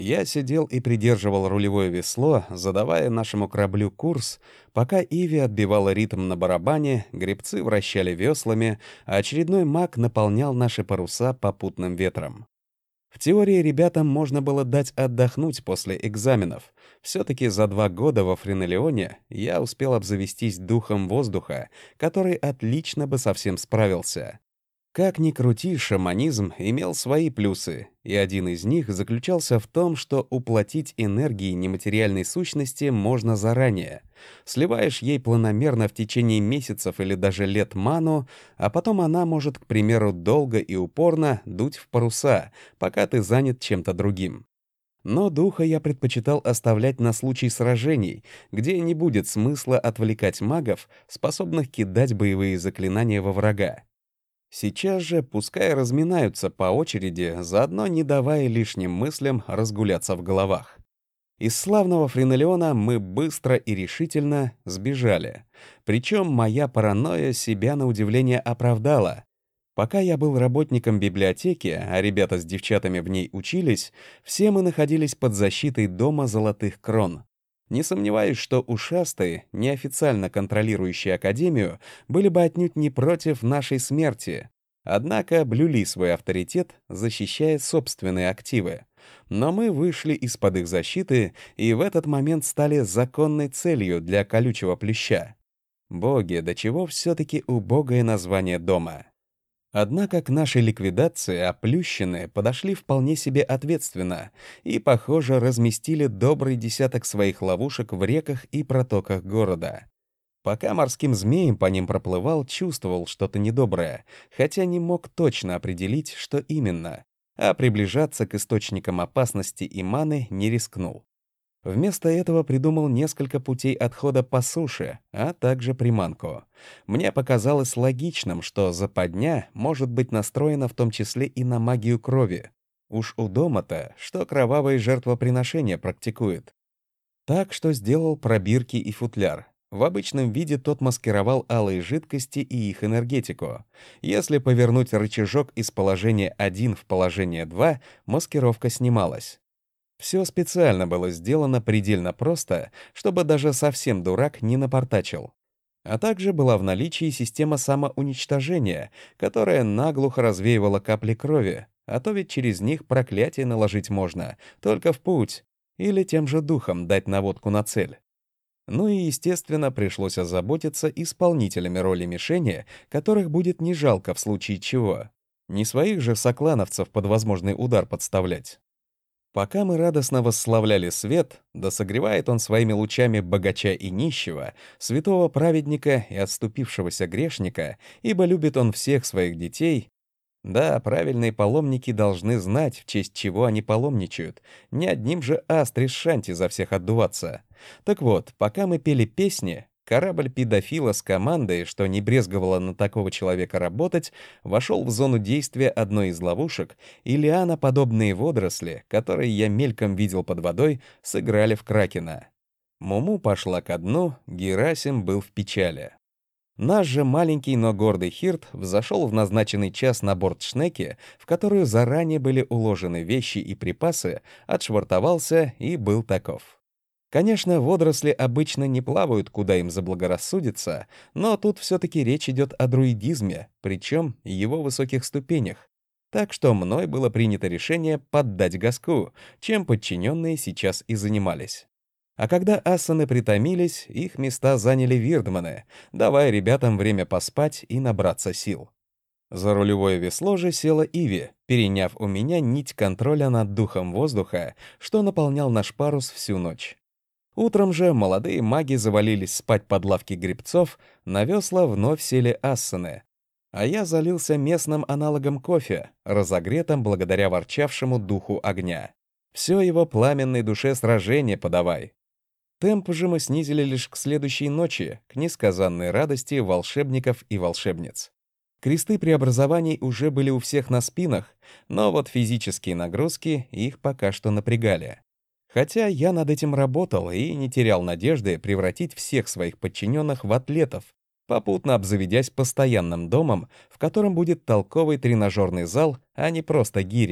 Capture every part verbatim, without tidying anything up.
Я сидел и придерживал рулевое весло, задавая нашему кораблю курс, пока Иви отбивала ритм на барабане, гребцы вращали веслами, а очередной маг наполнял наши паруса попутным ветром. В теории ребятам можно было дать отдохнуть после экзаменов. Все-таки за два года во Френелионе я успел обзавестись духом воздуха, который отлично бы со всем справился. Как ни крути, шаманизм имел свои плюсы, и один из них заключался в том, что уплатить энергии нематериальной сущности можно заранее. Сливаешь ей планомерно в течение месяцев или даже лет ману, а потом она может, к примеру, долго и упорно дуть в паруса, пока ты занят чем-то другим. Но духа я предпочитал оставлять на случай сражений, где не будет смысла отвлекать магов, способных кидать боевые заклинания во врага. Сейчас же пускай разминаются по очереди, заодно не давая лишним мыслям разгуляться в головах. Из славного Френелиона мы быстро и решительно сбежали. Причем моя паранойя себя на удивление оправдала. Пока я был работником библиотеки, а ребята с девчатами в ней учились, все мы находились под защитой Дома Золотых Крон. Не сомневаюсь, что ушастые, неофициально контролирующие Академию, были бы отнюдь не против нашей смерти. Однако блюли свой авторитет, защищая собственные активы. Но мы вышли из-под их защиты и в этот момент стали законной целью для колючего плюща. Боги, до чего все-таки убогое название дома. Однако к нашей ликвидации оплющины подошли вполне себе ответственно и, похоже, разместили добрый десяток своих ловушек в реках и протоках города. Пока морским змеем по ним проплывал, чувствовал что-то недоброе, хотя не мог точно определить, что именно, а приближаться к источникам опасности и маны не рискнул. Вместо этого придумал несколько путей отхода по суше, а также приманку. Мне показалось логичным, что западня может быть настроена в том числе и на магию крови. Уж у дома-то, что кровавые жертвоприношения практикует. Так что сделал пробирки и футляр. В обычном виде тот маскировал алые жидкости и их энергетику. Если повернуть рычажок из положения один в положение два, маскировка снималась. Все специально было сделано предельно просто, чтобы даже совсем дурак не напортачил. А также была в наличии система самоуничтожения, которая наглухо развеивала капли крови, а то ведь через них проклятие наложить можно, только в путь, или тем же духом дать наводку на цель. Ну и, естественно, пришлось озаботиться исполнителями роли мишени, которых будет не жалко в случае чего. Не своих же соклановцев под возможный удар подставлять. Пока мы радостно восславляли свет, да согревает он своими лучами богача и нищего, святого праведника и отступившегося грешника, ибо любит он всех своих детей. Да, правильные паломники должны знать, в честь чего они паломничают, не одним же астрис шанти за всех отдуваться. Так вот, пока мы пели песни, корабль педофила с командой, что не брезговала на такого человека работать, вошел в зону действия одной из ловушек, и лианоподобные водоросли, которые я мельком видел под водой, сыграли в кракена. Муму пошла ко дну, Герасим был в печали. Наш же маленький, но гордый Хирт взошел в назначенный час на борт шнеки, в которую заранее были уложены вещи и припасы, отшвартовался и был таков. Конечно, водоросли обычно не плавают, куда им заблагорассудится, но тут все-таки речь идет о друидизме, причем его высоких ступенях. Так что мной было принято решение поддать газку, чем подчиненные сейчас и занимались. А когда ассаны притомились, их места заняли вирдманы, давая ребятам время поспать и набраться сил. За рулевое весло же села Иви, переняв у меня нить контроля над духом воздуха, что наполнял наш парус всю ночь. Утром же молодые маги завалились спать под лавки гребцов, на весла вновь сели ассаны. А я залился местным аналогом кофе, разогретым благодаря ворчавшему духу огня. Все его пламенной душе сражение подавай. Темп же мы снизили лишь к следующей ночи, к несказанной радости волшебников и волшебниц. Кресты преобразований уже были у всех на спинах, но вот физические нагрузки их пока что напрягали. Хотя я над этим работал и не терял надежды превратить всех своих подчиненных в атлетов, попутно обзаведясь постоянным домом, в котором будет толковый тренажерный зал, а не просто гири.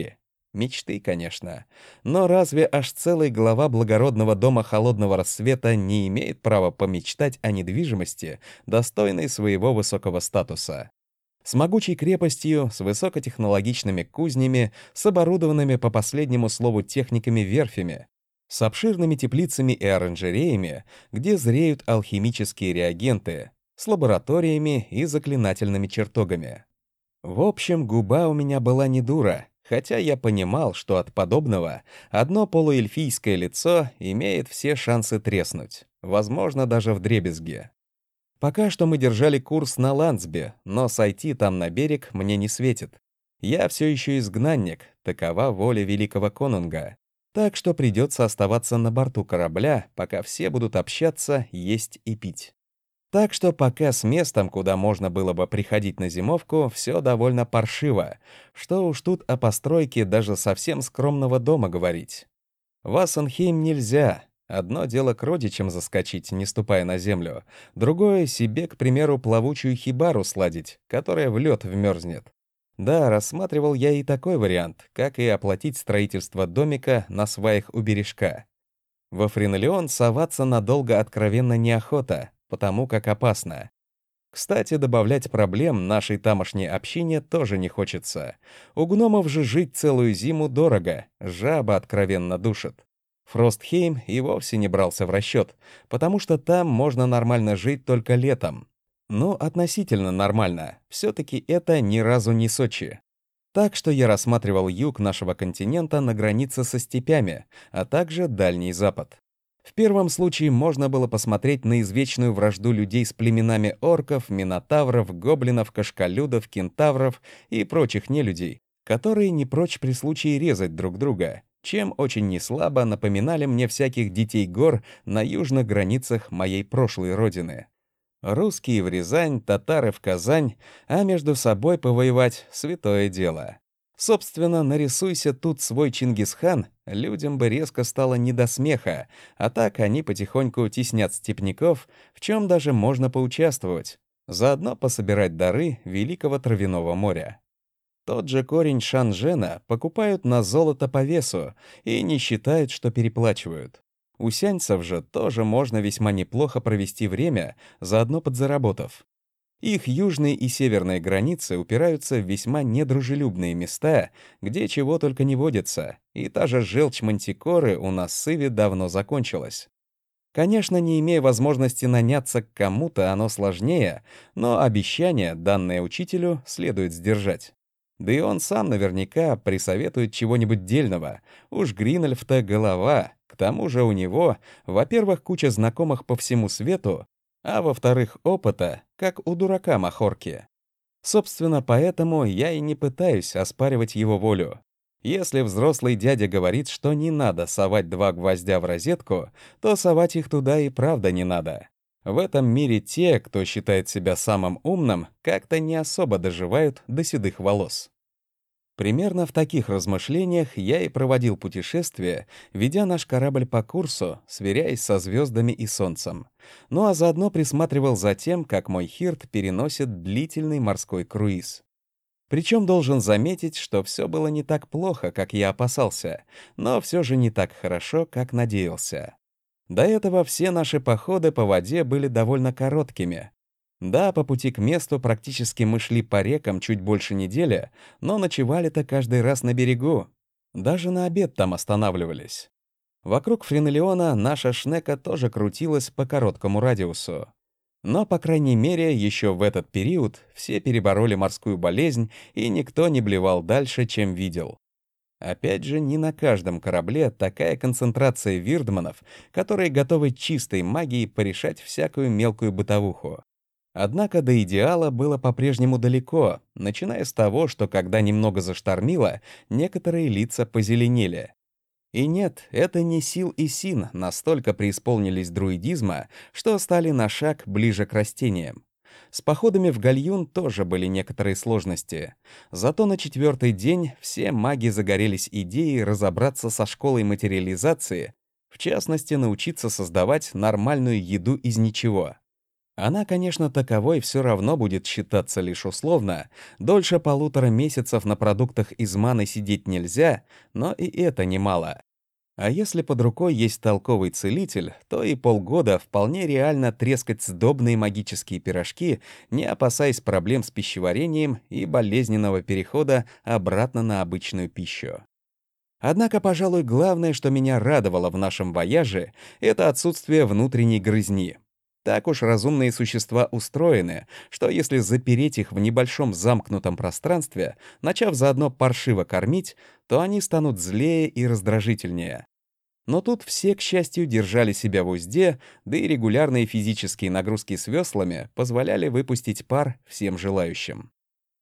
Мечты, конечно. Но разве аж целый глава благородного дома холодного рассвета не имеет права помечтать о недвижимости, достойной своего высокого статуса? С могучей крепостью, с высокотехнологичными кузнями, с оборудованными по последнему слову техниками верфями, с обширными теплицами и оранжереями, где зреют алхимические реагенты, с лабораториями и заклинательными чертогами. В общем, губа у меня была не дура, хотя я понимал, что от подобного одно полуэльфийское лицо имеет все шансы треснуть, возможно, даже вдребезги. Пока что мы держали курс на Ландсбе, но сойти там на берег мне не светит. Я все еще изгнанник, такова воля великого конунга. Так что придется оставаться на борту корабля, пока все будут общаться, есть и пить. Так что пока с местом, куда можно было бы приходить на зимовку, все довольно паршиво. Что уж тут о постройке даже совсем скромного дома говорить. В Ассенхейм нельзя. Одно дело к родичам заскочить, не ступая на землю. Другое — себе, к примеру, плавучую хибару сладить, которая в лед вмерзнет. Да, рассматривал я и такой вариант, как и оплатить строительство домика на сваях у бережка. Во Френолеон соваться надолго откровенно неохота, потому как опасно. Кстати, добавлять проблем нашей тамошней общине тоже не хочется. У гномов же жить целую зиму дорого, жаба откровенно душит. Фростхейм и вовсе не брался в расчет, потому что там можно нормально жить только летом. Ну, относительно нормально, все-таки это ни разу не Сочи. Так что я рассматривал юг нашего континента на границе со степями, а также Дальний Запад. В первом случае можно было посмотреть на извечную вражду людей с племенами орков, минотавров, гоблинов, кашкалюдов, кентавров и прочих нелюдей, которые не прочь при случае резать друг друга, чем очень неслабо напоминали мне всяких детей гор на южных границах моей прошлой родины. Русские в Рязань, татары в Казань, а между собой повоевать — святое дело. Собственно, нарисуйся тут свой Чингисхан, людям бы резко стало не до смеха, а так они потихоньку теснят степняков, в чем даже можно поучаствовать, заодно пособирать дары Великого Травяного моря. Тот же корень шанжена покупают на золото по весу и не считают, что переплачивают. У сяньцев же тоже можно весьма неплохо провести время, заодно подзаработав. Их южные и северные границы упираются в весьма недружелюбные места, где чего только не водится, и та же желчь мантикоры у нас с Иви давно закончилась. Конечно, не имея возможности наняться к кому-то, оно сложнее, но обещание, данное учителю, следует сдержать. Да и он сам наверняка присоветует чего-нибудь дельного. Уж Гринольф-то голова. К тому же у него, во-первых, куча знакомых по всему свету, а во-вторых, опыта, как у дурака Махорки. Собственно, поэтому я и не пытаюсь оспаривать его волю. Если взрослый дядя говорит, что не надо совать два гвоздя в розетку, то совать их туда и правда не надо. В этом мире те, кто считает себя самым умным, как-то не особо доживают до седых волос. Примерно в таких размышлениях я и проводил путешествие, ведя наш корабль по курсу, сверяясь со звездами и солнцем. Ну а заодно присматривал за тем, как мой хирт переносит длительный морской круиз. Причем должен заметить, что все было не так плохо, как я опасался, но все же не так хорошо, как надеялся. До этого все наши походы по воде были довольно короткими. Да, по пути к месту практически мы шли по рекам чуть больше недели, но ночевали-то каждый раз на берегу. Даже на обед там останавливались. Вокруг Френолеона наша шнека тоже крутилась по короткому радиусу. Но, по крайней мере, еще в этот период все перебороли морскую болезнь, и никто не блевал дальше, чем видел. Опять же, не на каждом корабле такая концентрация вирдманов, которые готовы чистой магией порешать всякую мелкую бытовуху. Однако до идеала было по-прежнему далеко, начиная с того, что когда немного заштормило, некоторые лица позеленели. И нет, это не Сил и Син настолько преисполнились друидизма, что стали на шаг ближе к растениям. С походами в Гальюн тоже были некоторые сложности. Зато на четвертый день все маги загорелись идеей разобраться со школой материализации, в частности, научиться создавать нормальную еду из ничего. Она, конечно, таковой все равно будет считаться лишь условно. Дольше полутора месяцев на продуктах из маны сидеть нельзя, но и это немало. А если под рукой есть толковый целитель, то и полгода вполне реально трескать сдобные магические пирожки, не опасаясь проблем с пищеварением и болезненного перехода обратно на обычную пищу. Однако, пожалуй, главное, что меня радовало в нашем вояже, это отсутствие внутренней грызни. Так уж разумные существа устроены, что если запереть их в небольшом замкнутом пространстве, начав заодно паршиво кормить, то они станут злее и раздражительнее. Но тут все, к счастью, держали себя в узде, да и регулярные физические нагрузки с веслами позволяли выпустить пар всем желающим.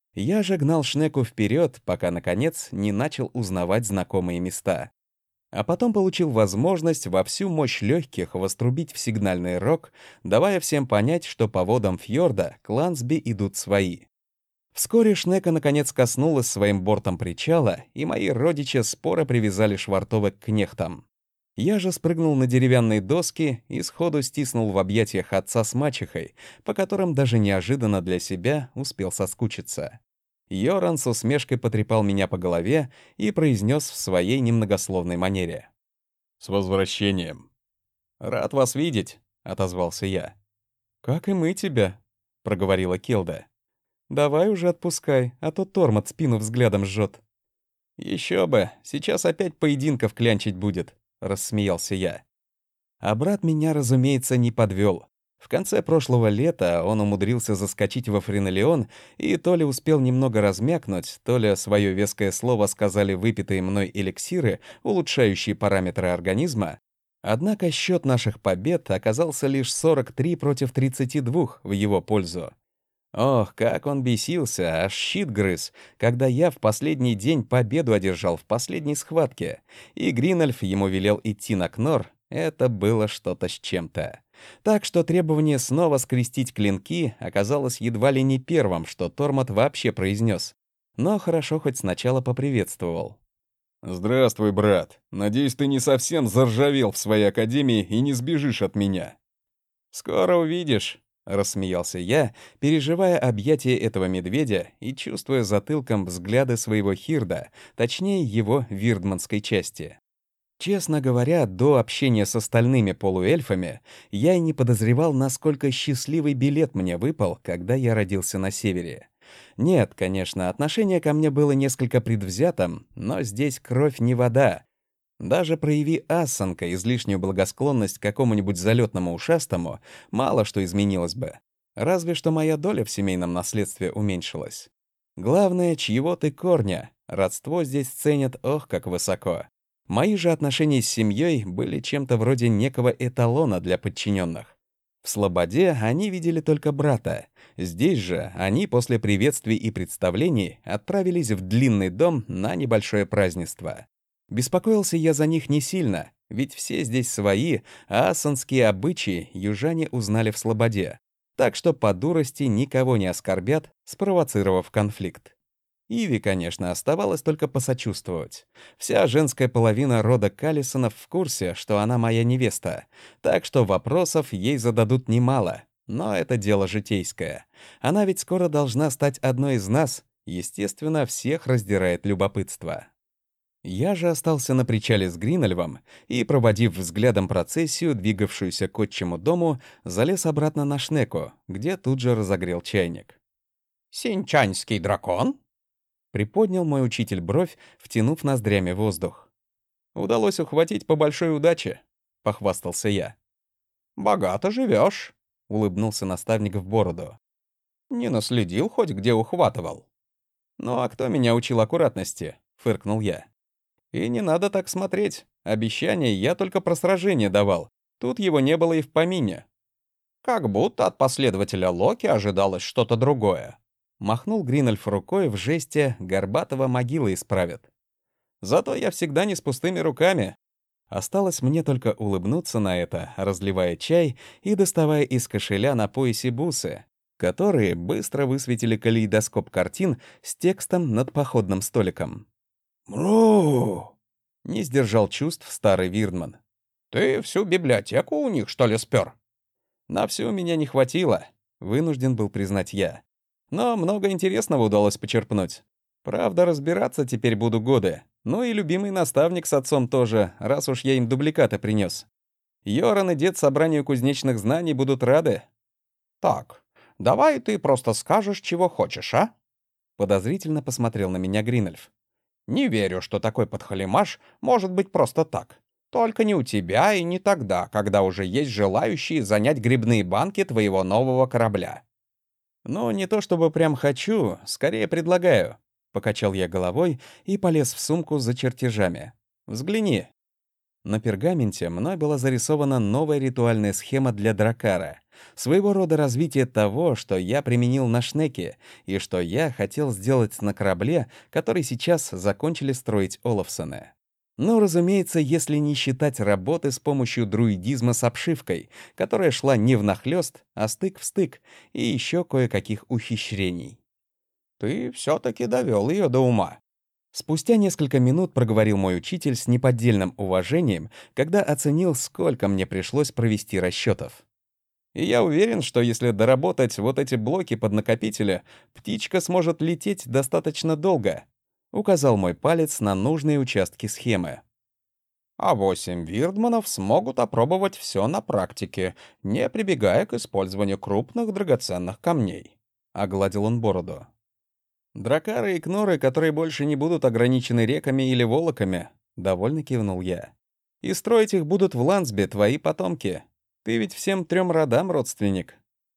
Я же гнал Шнеку вперед, пока, наконец, не начал узнавать знакомые места. А потом получил возможность во всю мощь легких вострубить в сигнальный рог, давая всем понять, что по водам фьорда к Лансби идут свои. Вскоре Шнека наконец коснулась своим бортом причала, и мои родичи споро привязали швартовок к кнехтам. Я же спрыгнул на деревянные доски и сходу стиснул в объятиях отца с мачехой, по которым даже неожиданно для себя успел соскучиться. Йоран с усмешкой потрепал меня по голове и произнес в своей немногословной манере: «С возвращением!» «Рад вас видеть», — отозвался я. «Как и мы тебя», — проговорила Келда. «Давай уже отпускай, а то Тормот спину взглядом жжет». «Еще бы, сейчас опять поединков клянчить будет», — рассмеялся я. А брат меня, разумеется, не подвел. В конце прошлого лета он умудрился заскочить во Френолеон и то ли успел немного размякнуть, то ли свое веское слово сказали выпитые мной эликсиры, улучшающие параметры организма. Однако счет наших побед оказался лишь сорок три против тридцати двух в его пользу. Ох, как он бесился, аж щит грыз, когда я в последний день победу одержал в последней схватке, и Гринольф ему велел идти на Кнор. Это было что-то с чем-то. Так что требование снова скрестить клинки оказалось едва ли не первым, что Тормот вообще произнес. Но хорошо хоть сначала поприветствовал. «Здравствуй, брат. Надеюсь, ты не совсем заржавел в своей академии и не сбежишь от меня». «Скоро увидишь», — рассмеялся я, переживая объятия этого медведя и чувствуя затылком взгляды своего Хирда, точнее его вирдманской части. Честно говоря, до общения с остальными полуэльфами я и не подозревал, насколько счастливый билет мне выпал, когда я родился на севере. Нет, конечно, отношение ко мне было несколько предвзятым, но здесь кровь не вода. Даже прояви Ассанка излишнюю благосклонность к какому-нибудь залетному ушастому, мало что изменилось бы. Разве что моя доля в семейном наследстве уменьшилась. Главное, чьего ты корня. Родство здесь ценят ох как высоко. Мои же отношения с семьей были чем-то вроде некого эталона для подчиненных. В Слободе они видели только брата. Здесь же они после приветствий и представлений отправились в длинный дом на небольшое празднество. Беспокоился я за них не сильно, ведь все здесь свои, а ассанские обычаи южане узнали в Слободе. Так что по дурости никого не оскорбят, спровоцировав конфликт. Иви, конечно, оставалось только посочувствовать. Вся женская половина рода Каллисонов в курсе, что она моя невеста, так что вопросов ей зададут немало. Но это дело житейское. Она ведь скоро должна стать одной из нас. Естественно, всех раздирает любопытство. Я же остался на причале с Гринольвом и, проводив взглядом процессию, двигавшуюся к отчему дому, залез обратно на Шнеку, где тут же разогрел чайник. «Синчанский дракон?» Приподнял мой учитель бровь, втянув ноздрями воздух. «Удалось ухватить по большой удаче», — похвастался я. «Богато живешь», — улыбнулся наставник в бороду. «Не наследил хоть где ухватывал?» «Ну а кто меня учил аккуратности?» — фыркнул я. «И не надо так смотреть. Обещание я только про сражение давал. Тут его не было и в помине». «Как будто от последователя Локи ожидалось что-то другое». Махнул Гринольф рукой в жесте «Горбатого могилы исправят». «Зато я всегда не с пустыми руками». Осталось мне только улыбнуться на это, разливая чай и доставая из кошеля на поясе бусы, которые быстро высветили калейдоскоп картин с текстом над походным столиком. «Мру!» — не сдержал чувств старый Вирдман. «Ты всю библиотеку у них, что ли, спер?» На всю меня не хватило, вынужден был признать я. Но много интересного удалось почерпнуть. Правда, разбираться теперь буду годы. Ну и любимый наставник с отцом тоже, раз уж я им дубликаты принес. Йоран и дед собранию кузнечных знаний будут рады. «Так, давай ты просто скажешь, чего хочешь, а?» Подозрительно посмотрел на меня Гринольф. «Не верю, что такой подхалимаш может быть просто так. Только не у тебя и не тогда, когда уже есть желающие занять грибные банки твоего нового корабля». «Ну, не то чтобы прям хочу, скорее предлагаю». Покачал я головой и полез в сумку за чертежами. «Взгляни». На пергаменте мной была зарисована новая ритуальная схема для дракара, своего рода развитие того, что я применил на Шнеке и что я хотел сделать на корабле, который сейчас закончили строить Олафсоны. Ну, разумеется, если не считать работы с помощью друидизма с обшивкой, которая шла не внахлёст, а стык в стык, и еще кое-каких ухищрений. «Ты все-таки довел ее до ума». Спустя несколько минут проговорил мой учитель с неподдельным уважением, когда оценил, сколько мне пришлось провести расчетов. И я уверен, что если доработать вот эти блоки под накопители, птичка сможет лететь достаточно долго. Указал мой палец на нужные участки схемы. А восемь вирдманов смогут опробовать все на практике, не прибегая к использованию крупных драгоценных камней. Огладил он бороду. Дракары и кноры, которые больше не будут ограничены реками или волоками, довольно кивнул я. И строить их будут в Лансбе твои потомки. Ты ведь всем трем родам родственник.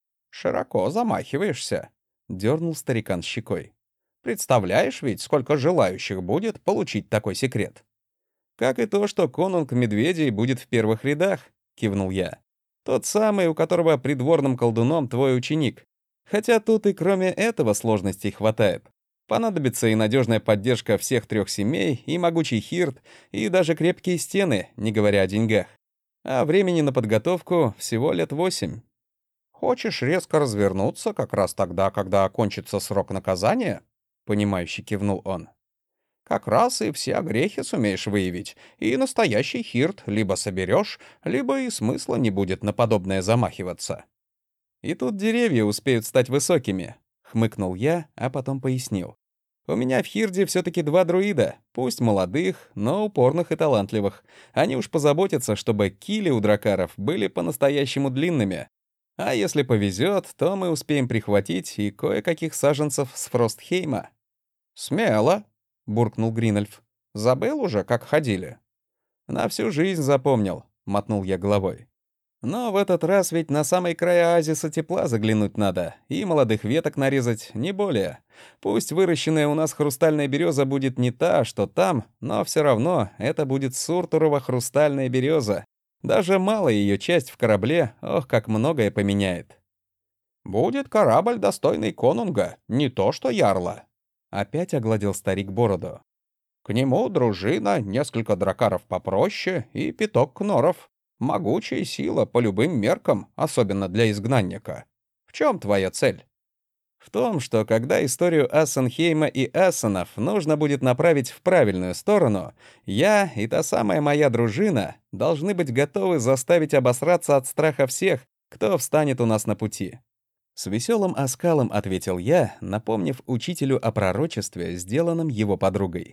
Широко замахиваешься, дернул старикан щекой. Представляешь ведь, сколько желающих будет получить такой секрет. Как и то, что конунг медведей будет в первых рядах, кивнул я. Тот самый, у которого придворным колдуном твой ученик. Хотя тут и кроме этого сложностей хватает. Понадобится и надежная поддержка всех трех семей, и могучий хирт, и даже крепкие стены, не говоря о деньгах. А времени на подготовку всего лет восемь. Хочешь резко развернуться как раз тогда, когда окончится срок наказания? Понимающе кивнул он. Как раз и все грехи сумеешь выявить, и настоящий хирт либо соберешь, либо и смысла не будет на подобное замахиваться. «И тут деревья успеют стать высокими», — хмыкнул я, а потом пояснил. «У меня в Хирде все-таки два друида, пусть молодых, но упорных и талантливых. Они уж позаботятся, чтобы кили у дракаров были по-настоящему длинными. А если повезет, то мы успеем прихватить и кое-каких саженцев с Фростхейма». «Смело», — буркнул Гринольф. «Забыл уже, как ходили?» «На всю жизнь запомнил», — мотнул я головой. Но в этот раз ведь на самый край оазиса тепла заглянуть надо, и молодых веток нарезать, не более. Пусть выращенная у нас хрустальная береза будет не та, что там, но все равно это будет Суртурова хрустальная береза. Даже малая ее часть в корабле, ох, как многое поменяет. «Будет корабль, достойный конунга, не то что ярла», — опять огладил старик бороду. «К нему дружина, несколько дракаров попроще и пяток кноров. Могучая сила по любым меркам, особенно для изгнанника. В чем твоя цель?» «В том, что когда историю Ассенхейма и Ассенов нужно будет направить в правильную сторону, я и та самая моя дружина должны быть готовы заставить обосраться от страха всех, кто встанет у нас на пути». С веселым оскалом ответил я, напомнив учителю о пророчестве, сделанном его подругой.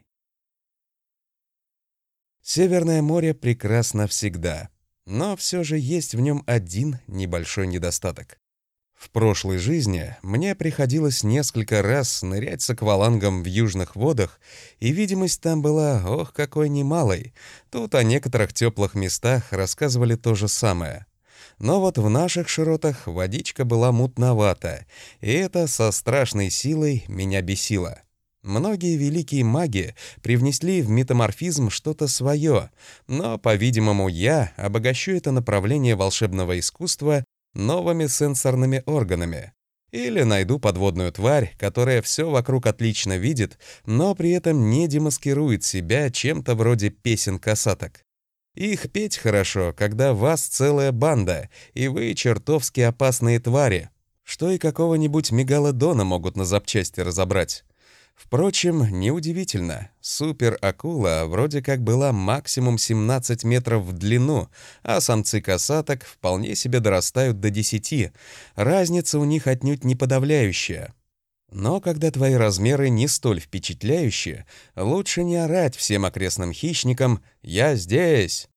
Северное море прекрасно всегда. Но все же есть в нем один небольшой недостаток. В прошлой жизни мне приходилось несколько раз нырять с аквалангом в южных водах, и видимость там была, ох, какой немалой. Тут о некоторых теплых местах рассказывали то же самое. Но вот в наших широтах водичка была мутновата, и это со страшной силой меня бесило. Многие великие маги привнесли в метаморфизм что-то свое, но, по-видимому, я обогащу это направление волшебного искусства новыми сенсорными органами. Или найду подводную тварь, которая все вокруг отлично видит, но при этом не демаскирует себя чем-то вроде песен косаток. Их петь хорошо, когда вас целая банда, и вы чертовски опасные твари, что и какого-нибудь мегалодона могут на запчасти разобрать. Впрочем, неудивительно. Супер-акула вроде как была максимум семнадцать метров в длину, а самцы косаток вполне себе дорастают до десяти. Разница у них отнюдь не подавляющая. Но когда твои размеры не столь впечатляющие, лучше не орать всем окрестным хищникам «Я здесь!».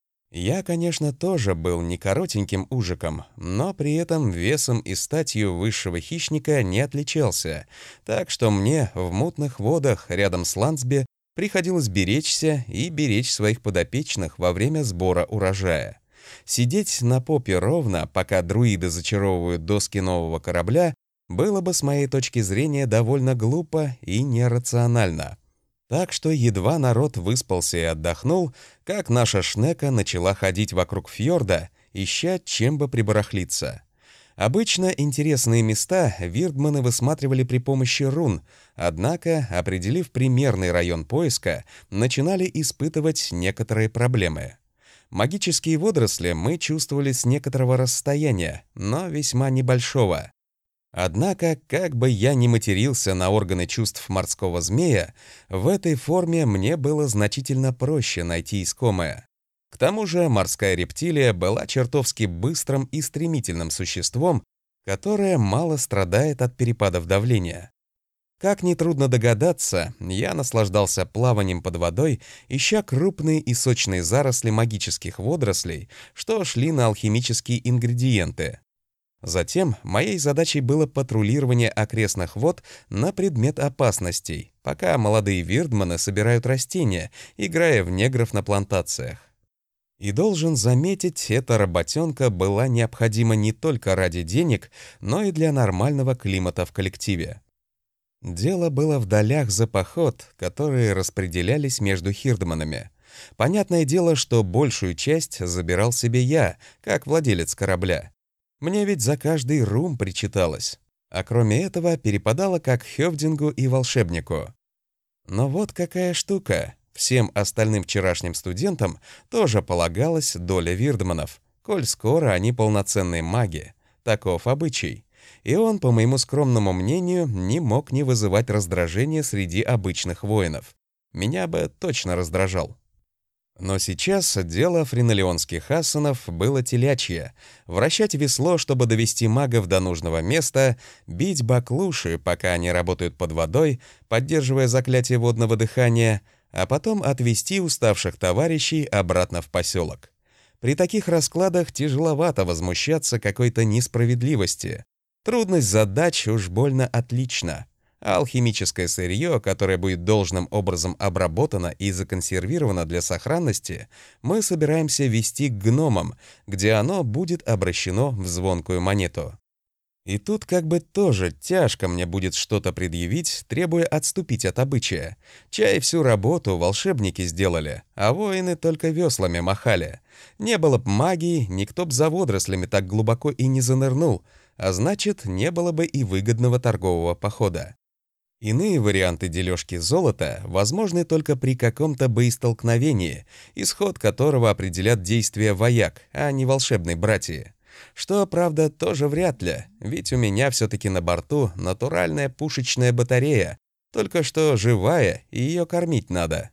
Я, конечно, тоже был не коротеньким ужиком, но при этом весом и статью высшего хищника не отличался, так что мне в мутных водах рядом с Лансби приходилось беречься и беречь своих подопечных во время сбора урожая. Сидеть на попе ровно, пока друиды зачаровывают доски нового корабля, было бы с моей точки зрения довольно глупо и нерационально. Так что едва народ выспался и отдохнул, как наша шнека начала ходить вокруг фьорда, ища чем бы прибарахлиться. Обычно интересные места вирдманы высматривали при помощи рун, однако, определив примерный район поиска, начинали испытывать некоторые проблемы. Магические водоросли мы чувствовали с некоторого расстояния, но весьма небольшого. Однако, как бы я ни матерился на органы чувств морского змея, в этой форме мне было значительно проще найти искомое. К тому же морская рептилия была чертовски быстрым и стремительным существом, которое мало страдает от перепадов давления. Как нетрудно догадаться, я наслаждался плаванием под водой, ища крупные и сочные заросли магических водорослей, что шли на алхимические ингредиенты. Затем моей задачей было патрулирование окрестных вод на предмет опасностей, пока молодые вирдманы собирают растения, играя в негров на плантациях. И должен заметить, эта работенка была необходима не только ради денег, но и для нормального климата в коллективе. Дело было в долях за поход, которые распределялись между хирдманами. Понятное дело, что большую часть забирал себе я, как владелец корабля. Мне ведь за каждый рум причиталось, а кроме этого перепадало как хёвдингу и волшебнику. Но вот какая штука. Всем остальным вчерашним студентам тоже полагалась доля вирдманов, коль скоро они полноценные маги. Таков обычай. И он, по моему скромному мнению, не мог не вызывать раздражения среди обычных воинов. Меня бы точно раздражал. Но сейчас дело френолеонских ассанов было телячье. Вращать весло, чтобы довести магов до нужного места, бить баклуши, пока они работают под водой, поддерживая заклятие водного дыхания, а потом отвести уставших товарищей обратно в поселок. При таких раскладах тяжеловато возмущаться какой-то несправедливости. Трудность задач уж больно отлична. А алхимическое сырье, которое будет должным образом обработано и законсервировано для сохранности, мы собираемся везти к гномам, где оно будет обращено в звонкую монету. И тут как бы тоже тяжко мне будет что-то предъявить, требуя отступить от обычая. Чай всю работу волшебники сделали, а воины только веслами махали. Не было б магии, никто б за водорослями так глубоко и не занырнул, а значит, не было бы и выгодного торгового похода. Иные варианты дележки золота возможны только при каком-то боестолкновении, исход которого определят действия вояк, а не волшебной братьи. Что, правда, тоже вряд ли, ведь у меня все-таки на борту натуральная пушечная батарея, только что живая, и ее кормить надо.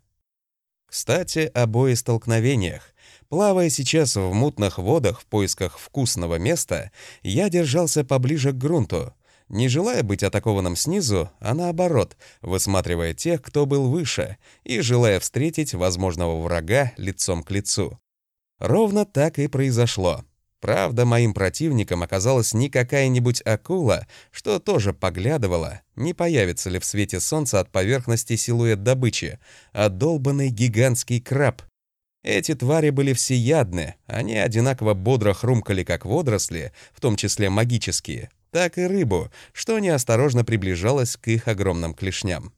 Кстати, о боестолкновениях. Плавая сейчас в мутных водах в поисках вкусного места, я держался поближе к грунту, не желая быть атакованным снизу, а наоборот, высматривая тех, кто был выше, и желая встретить возможного врага лицом к лицу. Ровно так и произошло. Правда, моим противником оказалась не какая-нибудь акула, что тоже поглядывала, не появится ли в свете солнца от поверхности силуэт добычи, а долбанный гигантский краб. Эти твари были всеядны, они одинаково бодро хрумкали как водоросли, в том числе магические, так и рыбу, что неосторожно приближалась к их огромным клешням.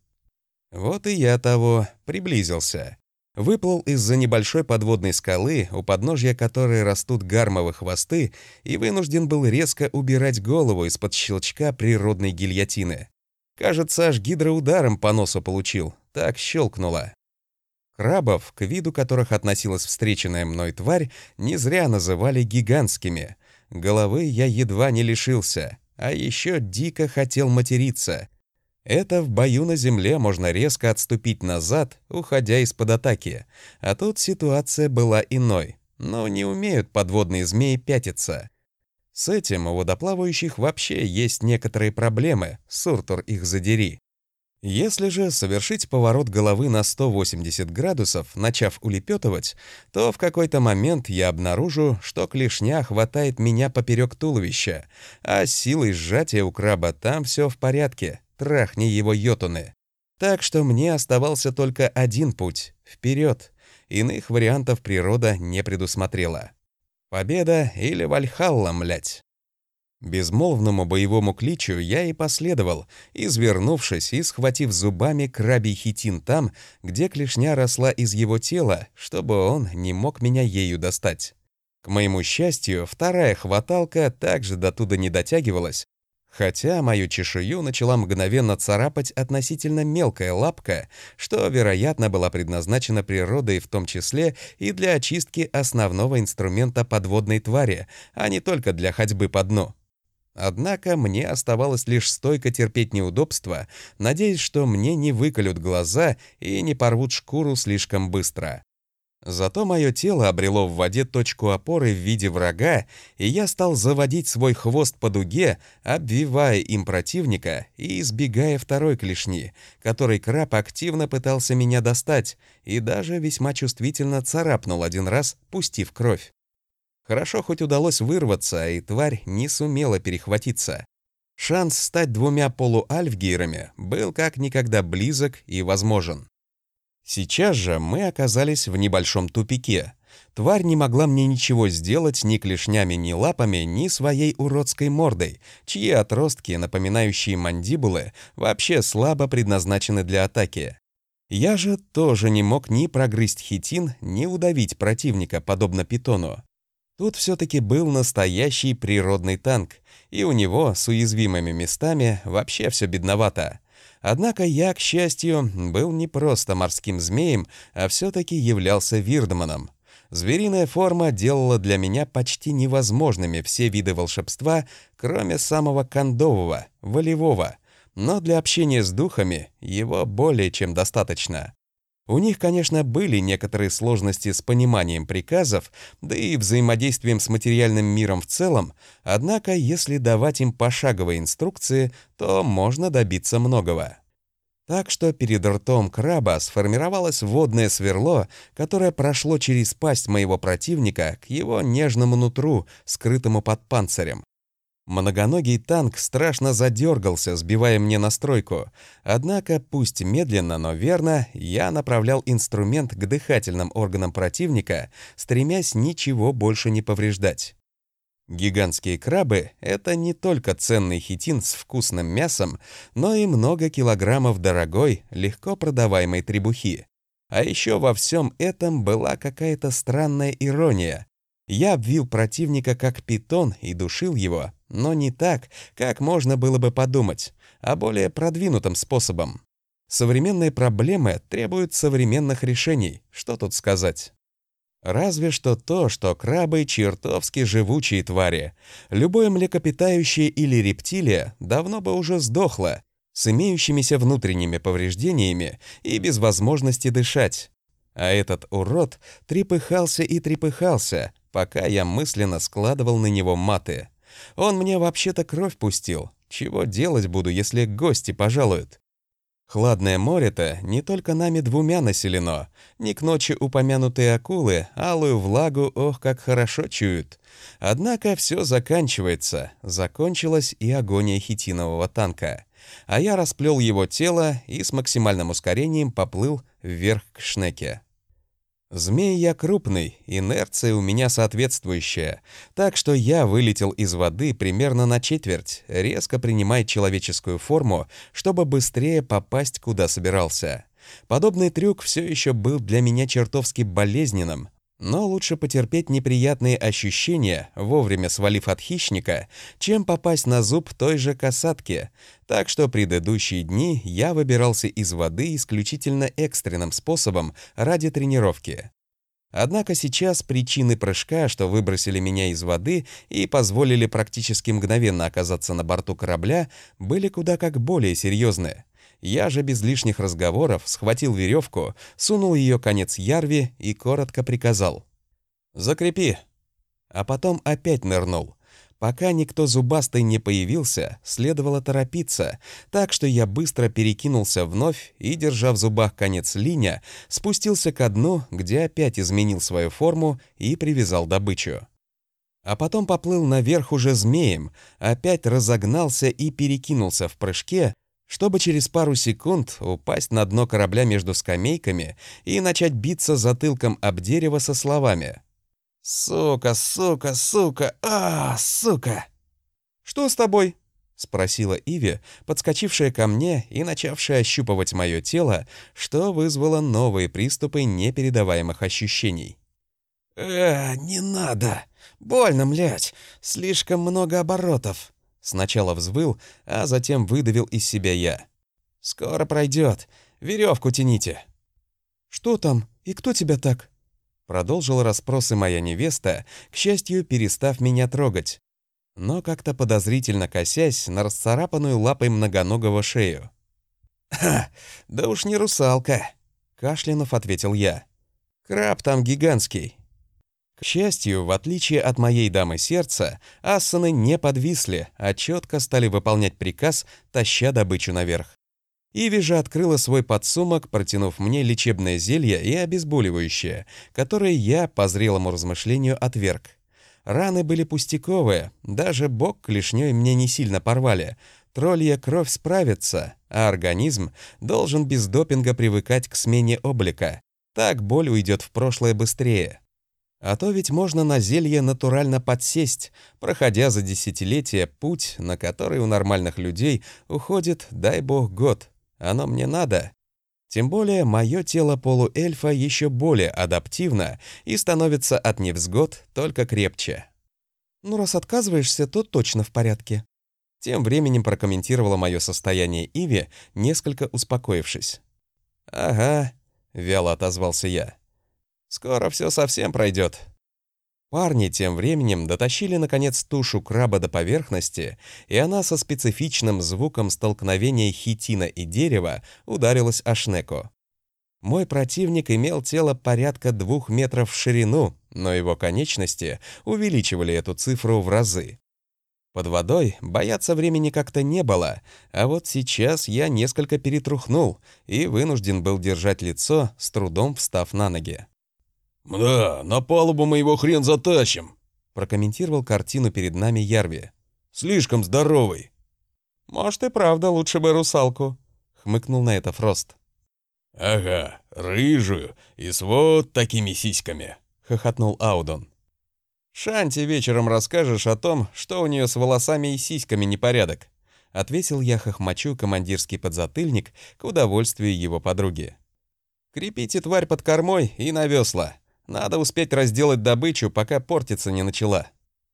Вот и я того приблизился. Выплыл из-за небольшой подводной скалы, у подножья которой растут гармовые хвосты, и вынужден был резко убирать голову из-под щелчка природной гильотины. Кажется, аж гидроударом по носу получил, так щелкнуло. Крабов, к виду которых относилась встреченная мной тварь, не зря называли гигантскими. Головы я едва не лишился, а еще дико хотел материться. Это в бою на земле можно резко отступить назад, уходя из-под атаки, а тут ситуация была иной, но не умеют подводные змеи пятиться. С этим у водоплавающих вообще есть некоторые проблемы, Суртур их задери. Если же совершить поворот головы на сто восемьдесят градусов, начав улепетывать, то в какой-то момент я обнаружу, что клешня хватает меня поперек туловища, а с силой сжатия у краба там все в порядке, трахни его йотуны. Так что мне оставался только один путь — вперед. Иных вариантов природа не предусмотрела. Победа или Вальхалла, млять. Безмолвному боевому кличу я и последовал, извернувшись и схватив зубами крабий хитин там, где клешня росла из его тела, чтобы он не мог меня ею достать. К моему счастью, вторая хваталка также до туда не дотягивалась, хотя мою чешую начала мгновенно царапать относительно мелкая лапка, что, вероятно, была предназначена природой в том числе и для очистки основного инструмента подводной твари, а не только для ходьбы по дну. Однако мне оставалось лишь стойко терпеть неудобства, надеясь, что мне не выколют глаза и не порвут шкуру слишком быстро. Зато мое тело обрело в воде точку опоры в виде врага, и я стал заводить свой хвост по дуге, обвивая им противника и избегая второй клешни, которой краб активно пытался меня достать и даже весьма чувствительно царапнул один раз, пустив кровь. Хорошо хоть удалось вырваться, и тварь не сумела перехватиться. Шанс стать двумя полуальфгейрами был как никогда близок и возможен. Сейчас же мы оказались в небольшом тупике. Тварь не могла мне ничего сделать ни клешнями, ни лапами, ни своей уродской мордой, чьи отростки, напоминающие мандибулы, вообще слабо предназначены для атаки. Я же тоже не мог ни прогрызть хитин, ни удавить противника, подобно питону. Тут все-таки был настоящий природный танк, и у него с уязвимыми местами вообще все бедновато. Однако я, к счастью, был не просто морским змеем, а все-таки являлся вирдманом. Звериная форма делала для меня почти невозможными все виды волшебства, кроме самого кондового, волевого, но для общения с духами его более чем достаточно. У них, конечно, были некоторые сложности с пониманием приказов, да и взаимодействием с материальным миром в целом, однако если давать им пошаговые инструкции, то можно добиться многого. Так что перед ртом краба сформировалось водное сверло, которое прошло через пасть моего противника к его нежному нутру, скрытому под панцирем. Многоногий танк страшно задергался, сбивая мне настройку, однако, пусть медленно, но верно, я направлял инструмент к дыхательным органам противника, стремясь ничего больше не повреждать. Гигантские крабы — это не только ценный хитин с вкусным мясом, но и много килограммов дорогой, легко продаваемой требухи. А еще во всем этом была какая-то странная ирония. Я обвил противника как питон и душил его, но не так, как можно было бы подумать, а более продвинутым способом. Современные проблемы требуют современных решений, что тут сказать. Разве что то, что крабы чертовски живучие твари. Любое млекопитающее или рептилия давно бы уже сдохло, с имеющимися внутренними повреждениями и без возможности дышать. А этот урод трепыхался и трепыхался, пока я мысленно складывал на него маты. Он мне вообще-то кровь пустил. Чего делать буду, если гости пожалуют? Хладное море-то не только нами двумя населено. Не к ночи упомянутые акулы алую влагу, ох, как хорошо чуют. Однако все заканчивается. Закончилась и агония хитинового танка. А я расплел его тело и с максимальным ускорением поплыл вверх к шнеке. Змей я крупный, инерция у меня соответствующая, так что я вылетел из воды примерно на четверть, резко принимая человеческую форму, чтобы быстрее попасть куда собирался. Подобный трюк все еще был для меня чертовски болезненным, но лучше потерпеть неприятные ощущения, вовремя свалив от хищника, чем попасть на зуб той же касатки, так что предыдущие дни я выбирался из воды исключительно экстренным способом ради тренировки. Однако сейчас причины прыжка, что выбросили меня из воды и позволили практически мгновенно оказаться на борту корабля, были куда как более серьезные. Я же без лишних разговоров схватил веревку, сунул ее конец Ярви и коротко приказал: «Закрепи!» А потом опять нырнул. Пока никто зубастый не появился, следовало торопиться, так что я быстро перекинулся вновь и, держа в зубах конец линя, спустился ко дну, где опять изменил свою форму и привязал добычу. А потом поплыл наверх уже змеем, опять разогнался и перекинулся в прыжке, чтобы через пару секунд упасть на дно корабля между скамейками и начать биться затылком об дерево со словами: «Сука, сука, сука, а, сука!» «Что с тобой?» — спросила Иви, подскочившая ко мне и начавшая ощупывать мое тело, что вызвало новые приступы непередаваемых ощущений. «Э, не надо! Больно, млять! Слишком много оборотов!» Сначала взвыл, а затем выдавил из себя я. «Скоро пройдет. Веревку тяните». «Что там? И кто тебя так?» Продолжила расспросы моя невеста, к счастью, перестав меня трогать, но как-то подозрительно косясь на расцарапанную лапой многоногого шею. «Ха, да уж не русалка», — кашлянув ответил я. «Краб там гигантский». К счастью, в отличие от моей дамы сердца, ассаны не подвисли, а четко стали выполнять приказ, таща добычу наверх. Иви же открыла свой подсумок, протянув мне лечебное зелье и обезболивающее, которое я, по зрелому размышлению, отверг. Раны были пустяковые, даже бок клешней мне не сильно порвали. Троллья кровь справится, а организм должен без допинга привыкать к смене облика. Так боль уйдет в прошлое быстрее. А то ведь можно на зелье натурально подсесть, проходя за десятилетия путь, на который у нормальных людей уходит, дай бог, год. Оно мне надо. Тем более мое тело полуэльфа еще более адаптивно и становится от невзгод только крепче. «Ну, раз отказываешься, то точно в порядке», — тем временем прокомментировала мое состояние Иви, несколько успокоившись. «Ага», — вяло отозвался я. «Скоро все совсем пройдет». Парни тем временем дотащили, наконец, тушу краба до поверхности, и она со специфичным звуком столкновения хитина и дерева ударилась о шнеку. Мой противник имел тело порядка двух метров в ширину, но его конечности увеличивали эту цифру в разы. Под водой бояться времени как-то не было, а вот сейчас я несколько перетрухнул и вынужден был держать лицо, с трудом встав на ноги. «Да, на палубу мы его хрен затащим», — прокомментировал картину перед нами Ярви. «Слишком здоровый». «Может, и правда лучше бы русалку», — хмыкнул на это Фрост. «Ага, рыжую и с вот такими сиськами», — хохотнул Аудон. «Шанти вечером расскажешь о том, что у нее с волосами и сиськами непорядок», — ответил я хохмачу командирский подзатыльник к удовольствию его подруги. «Крепите тварь под кормой и на весла. Надо успеть разделать добычу, пока портиться не начала».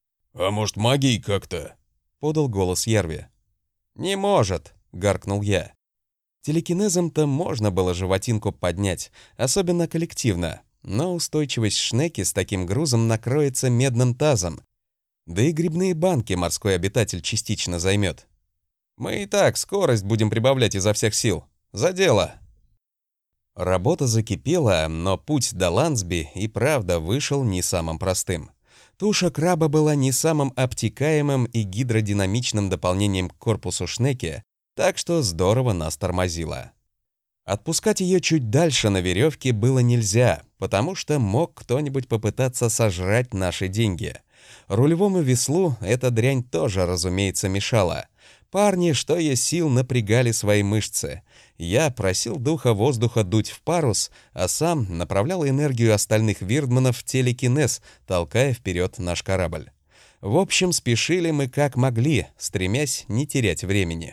«А может, магией как-то?» — подал голос Ярви. «Не может», — гаркнул я. Телекинезом-то можно было животинку поднять, особенно коллективно, но устойчивость шнеки с таким грузом накроется медным тазом. Да и грибные банки морской обитатель частично займет. Мы и так скорость будем прибавлять изо всех сил. За дело! Работа закипела, но путь до Лансби и правда вышел не самым простым. Туша краба была не самым обтекаемым и гидродинамичным дополнением к корпусу шнеки, так что здорово нас тормозило. Отпускать ее чуть дальше на веревке было нельзя, потому что мог кто-нибудь попытаться сожрать наши деньги. Рулевому веслу эта дрянь тоже, разумеется, мешала. Парни, что есть сил, напрягали свои мышцы. Я просил духа воздуха дуть в парус, а сам направлял энергию остальных вирдманов в телекинез, толкая вперед наш корабль. В общем, спешили мы как могли, стремясь не терять времени.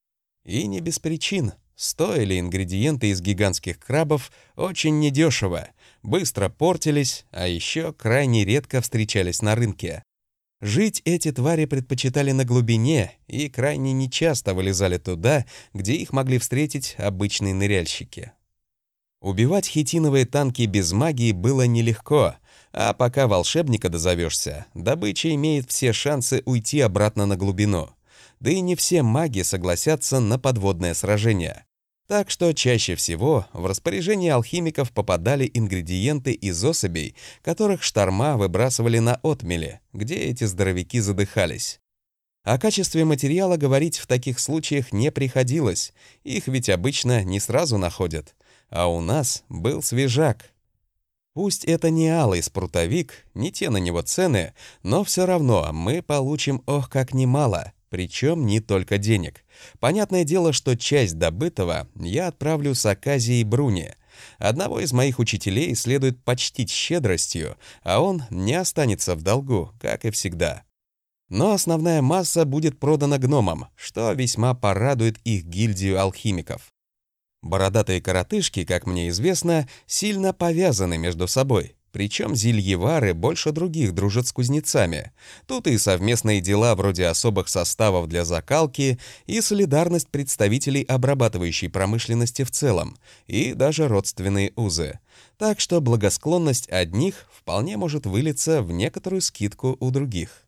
И не без причин. Стоили ингредиенты из гигантских крабов очень недешево, быстро портились, а еще крайне редко встречались на рынке. Жить эти твари предпочитали на глубине и крайне нечасто вылезали туда, где их могли встретить обычные ныряльщики. Убивать хитиновые танки без магии было нелегко, а пока волшебника дозовешься, добыча имеет все шансы уйти обратно на глубину. Да и не все маги согласятся на подводное сражение. Так что чаще всего в распоряжение алхимиков попадали ингредиенты из особей, которых шторма выбрасывали на отмели, где эти здоровяки задыхались. О качестве материала говорить в таких случаях не приходилось, их ведь обычно не сразу находят. А у нас был свежак. Пусть это не алый спрутовик, не те на него цены, но все равно мы получим ох как немало, причем не только денег. Понятное дело, что часть добытого я отправлю с Аказией Бруни. Одного из моих учителей следует почтить щедростью, а он не останется в долгу, как и всегда. Но основная масса будет продана гномам, что весьма порадует их гильдию алхимиков. Бородатые коротышки, как мне известно, сильно повязаны между собой. Причем зельевары больше других дружат с кузнецами. Тут и совместные дела вроде особых составов для закалки, и солидарность представителей обрабатывающей промышленности в целом, и даже родственные узы. Так что благосклонность одних вполне может вылиться в некоторую скидку у других.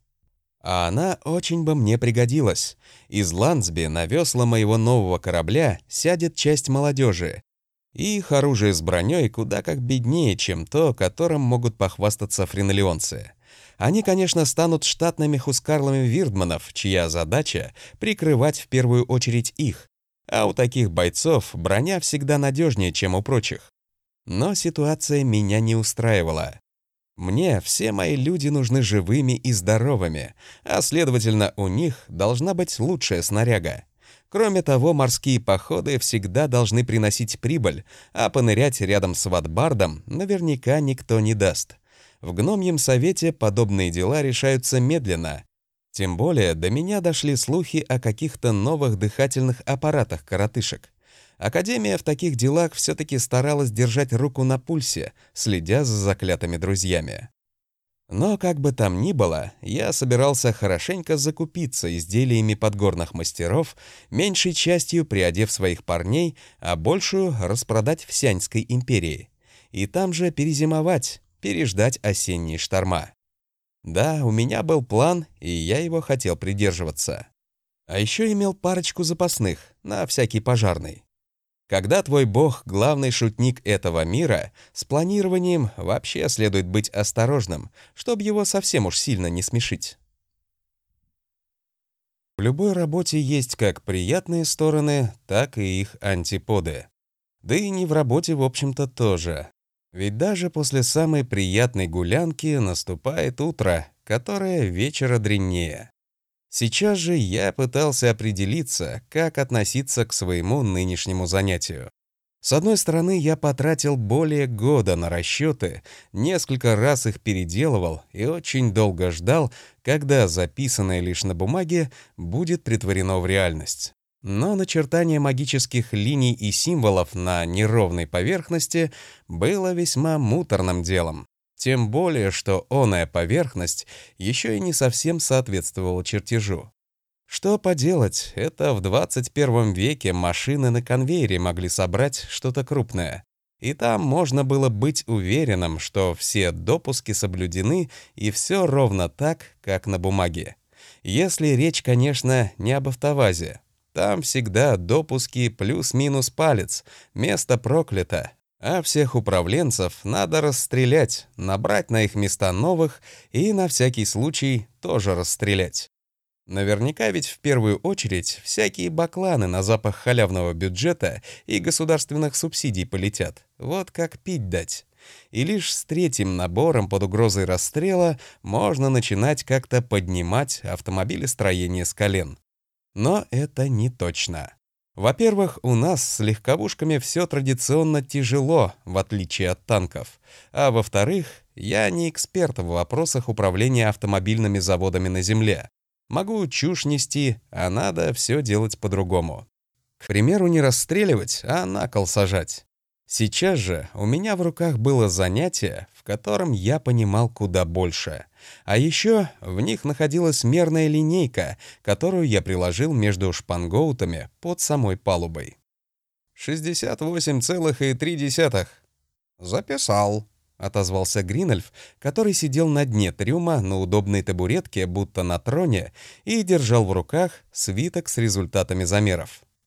А она очень бы мне пригодилась. Из Ландсби на весла моего нового корабля сядет часть молодежи. И их оружие с броней куда как беднее, чем то, которым могут похвастаться френолеонцы. Они, конечно, станут штатными хускарлами вирдманов, чья задача — прикрывать в первую очередь их. А у таких бойцов броня всегда надежнее, чем у прочих. Но ситуация меня не устраивала. Мне все мои люди нужны живыми и здоровыми, а, следовательно, у них должна быть лучшая снаряга. Кроме того, морские походы всегда должны приносить прибыль, а понырять рядом с Ватбардом наверняка никто не даст. В гномьем совете подобные дела решаются медленно. Тем более до меня дошли слухи о каких-то новых дыхательных аппаратах коротышек. Академия в таких делах все-таки старалась держать руку на пульсе, следя за заклятыми друзьями. Но как бы там ни было, я собирался хорошенько закупиться изделиями подгорных мастеров, меньшей частью приодев своих парней, а большую распродать в Сяньской империи. И там же перезимовать, переждать осенние шторма. Да, у меня был план, и я его хотел придерживаться. А еще имел парочку запасных, на всякий пожарный. Когда твой бог — главный шутник этого мира, с планированием вообще следует быть осторожным, чтобы его совсем уж сильно не смешить. В любой работе есть как приятные стороны, так и их антиподы. Да и не в работе, в общем-то, тоже. Ведь даже после самой приятной гулянки наступает утро, которое вечера дреннее. Сейчас же я пытался определиться, как относиться к своему нынешнему занятию. С одной стороны, я потратил более года на расчеты, несколько раз их переделывал и очень долго ждал, когда записанное лишь на бумаге будет претворено в реальность. Но начертание магических линий и символов на неровной поверхности было весьма муторным делом. Тем более, что оная поверхность еще и не совсем соответствовала чертежу. Что поделать, это в двадцать первом веке машины на конвейере могли собрать что-то крупное. И там можно было быть уверенным, что все допуски соблюдены и все ровно так, как на бумаге. Если речь, конечно, не об автовазе. Там всегда допуски плюс-минус палец, место проклято. А всех управленцев надо расстрелять, набрать на их места новых и на всякий случай тоже расстрелять. Наверняка ведь в первую очередь всякие бакланы на запах халявного бюджета и государственных субсидий полетят. Вот как пить дать. И лишь с третьим набором под угрозой расстрела можно начинать как-то поднимать автомобилестроение с колен. Но это не точно. Во-первых, у нас с легковушками все традиционно тяжело, в отличие от танков. А во-вторых, я не эксперт в вопросах управления автомобильными заводами на земле. Могу чушь нести, а надо все делать по-другому. К примеру, не расстреливать, а на кол сажать. Сейчас же у меня в руках было занятие, в котором я понимал куда больше. А еще в них находилась мерная линейка, которую я приложил между шпангоутами под самой палубой. шестьдесят восемь целых три десятых. «Записал», — отозвался Гринольф, который сидел на дне трюма на удобной табуретке, будто на троне, и держал в руках свиток с результатами замеров.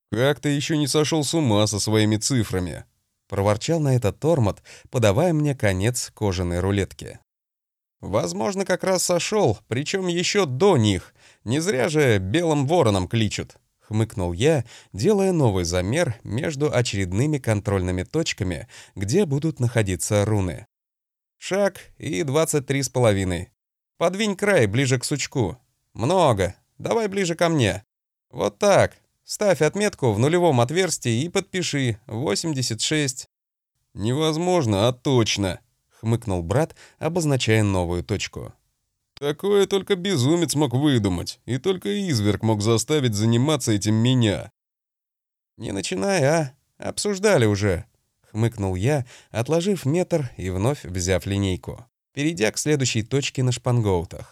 «Как ты еще не сошел с ума со своими цифрами?» — проворчал на это Тормот, подавая мне конец кожаной рулетки. «Возможно, как раз сошел, причем еще до них. Не зря же белым вороном кличут», — хмыкнул я, делая новый замер между очередными контрольными точками, где будут находиться руны. «Шаг и двадцать три с половиной. Подвинь край ближе к сучку. Много. Давай ближе ко мне. Вот так. Ставь отметку в нулевом отверстии и подпиши. восемьдесят шесть». «Невозможно, а точно», — хмыкнул брат, обозначая новую точку. «Такое только безумец мог выдумать, и только изверг мог заставить заниматься этим меня». «Не начинай, а? Обсуждали уже», — хмыкнул я, отложив метр и вновь взяв линейку, перейдя к следующей точке на шпангоутах.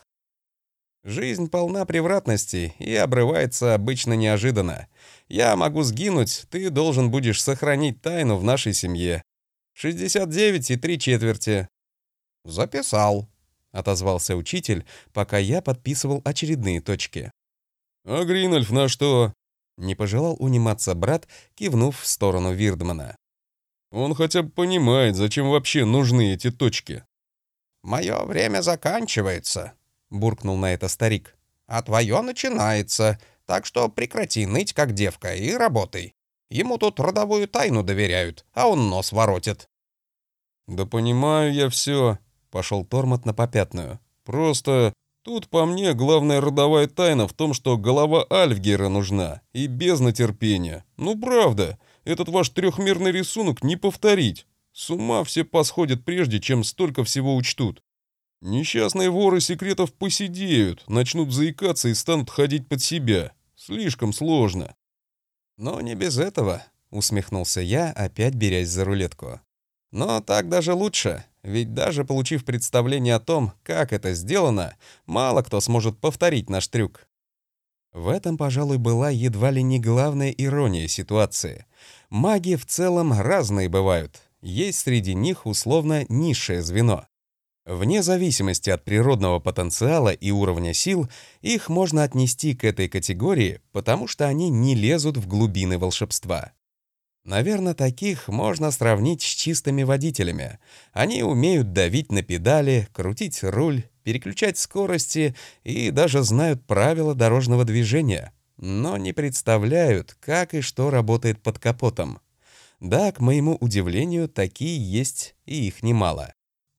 «Жизнь полна превратностей и обрывается обычно неожиданно. Я могу сгинуть, ты должен будешь сохранить тайну в нашей семье. шестьдесят девять и три четверти». «Записал», — отозвался учитель, пока я подписывал очередные точки. «А Гринольф на что?» — не пожелал униматься брат, кивнув в сторону Вирдмана. «Он хотя бы понимает, зачем вообще нужны эти точки». «Мое время заканчивается», — буркнул на это старик. «А твое начинается, так что прекрати ныть, как девка, и работай. Ему тут родовую тайну доверяют, а он нос воротит». «Да понимаю я все», — пошел Тормот на попятную. «Просто тут по мне главная родовая тайна в том, что голова Альфгера нужна, и бездна терпения. Ну правда, этот ваш трехмерный рисунок не повторить. С ума все посходят прежде, чем столько всего учтут. Несчастные воры секретов посидеют, начнут заикаться и станут ходить под себя. Слишком сложно». «Но не без этого», — усмехнулся я, опять берясь за рулетку. «Но так даже лучше, ведь даже получив представление о том, как это сделано, мало кто сможет повторить наш трюк». В этом, пожалуй, была едва ли не главная ирония ситуации. Маги в целом разные бывают, есть среди них условно низшее звено. Вне зависимости от природного потенциала и уровня сил, их можно отнести к этой категории, потому что они не лезут в глубины волшебства. Наверное, таких можно сравнить с чистыми водителями. Они умеют давить на педали, крутить руль, переключать скорости и даже знают правила дорожного движения, но не представляют, как и что работает под капотом. Да, к моему удивлению, такие есть, и их немало.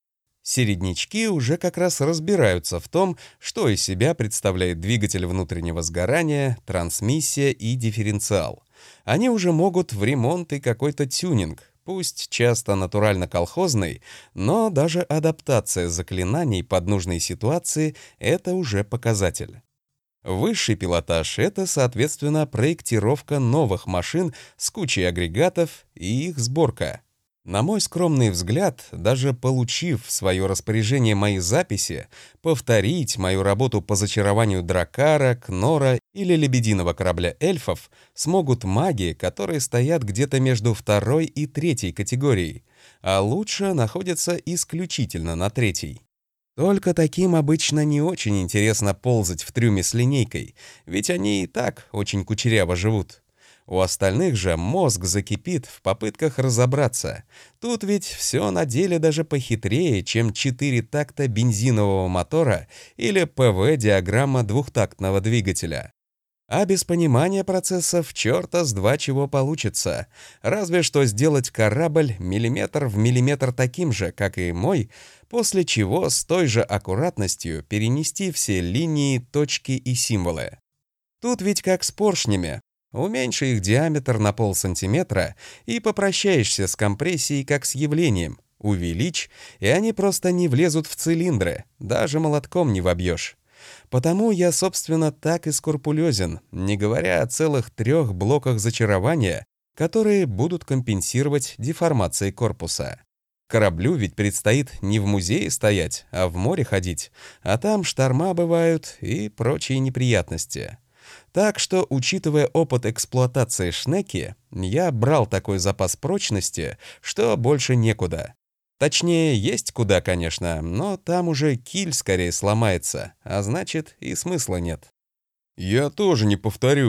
Середнячки уже как раз разбираются в том, что из себя представляет двигатель внутреннего сгорания, трансмиссия и дифференциал. Они уже могут в ремонт и какой-то тюнинг, пусть часто натурально-колхозный, но даже адаптация заклинаний под нужные ситуации — это уже показатель. Высший пилотаж — это, соответственно, проектировка новых машин с кучей агрегатов и их сборка. На мой скромный взгляд, даже получив в свое распоряжение мои записи, повторить мою работу по зачарованию дракара, кнора или лебединого корабля эльфов смогут маги, которые стоят где-то между второй и третьей категорией, а лучше находятся исключительно на третьей. Только таким обычно не очень интересно ползать в трюме с линейкой, ведь они и так очень кучеряво живут. У остальных же мозг закипит в попытках разобраться. Тут ведь все на деле даже похитрее, чем четыре такта бензинового мотора или ПВ-диаграмма двухтактного двигателя. А без понимания процессов черта с два чего получится. Разве что сделать корабль миллиметр в миллиметр таким же, как и мой, после чего с той же аккуратностью перенести все линии, точки и символы. Тут ведь как с поршнями. Уменьши их диаметр на полсантиметра и попрощаешься с компрессией как с явлением. Увеличь, и они просто не влезут в цилиндры, даже молотком не вобьешь. Потому я, собственно, так и скрупулезен, не говоря о целых трех блоках зачарования, которые будут компенсировать деформации корпуса. Кораблю ведь предстоит не в музее стоять, а в море ходить, а там шторма бывают и прочие неприятности. Так что, учитывая опыт эксплуатации шнеки, я брал такой запас прочности, что больше некуда. Точнее, есть куда, конечно, но там уже киль скорее сломается, а значит и смысла нет. «Я тоже не повторю»,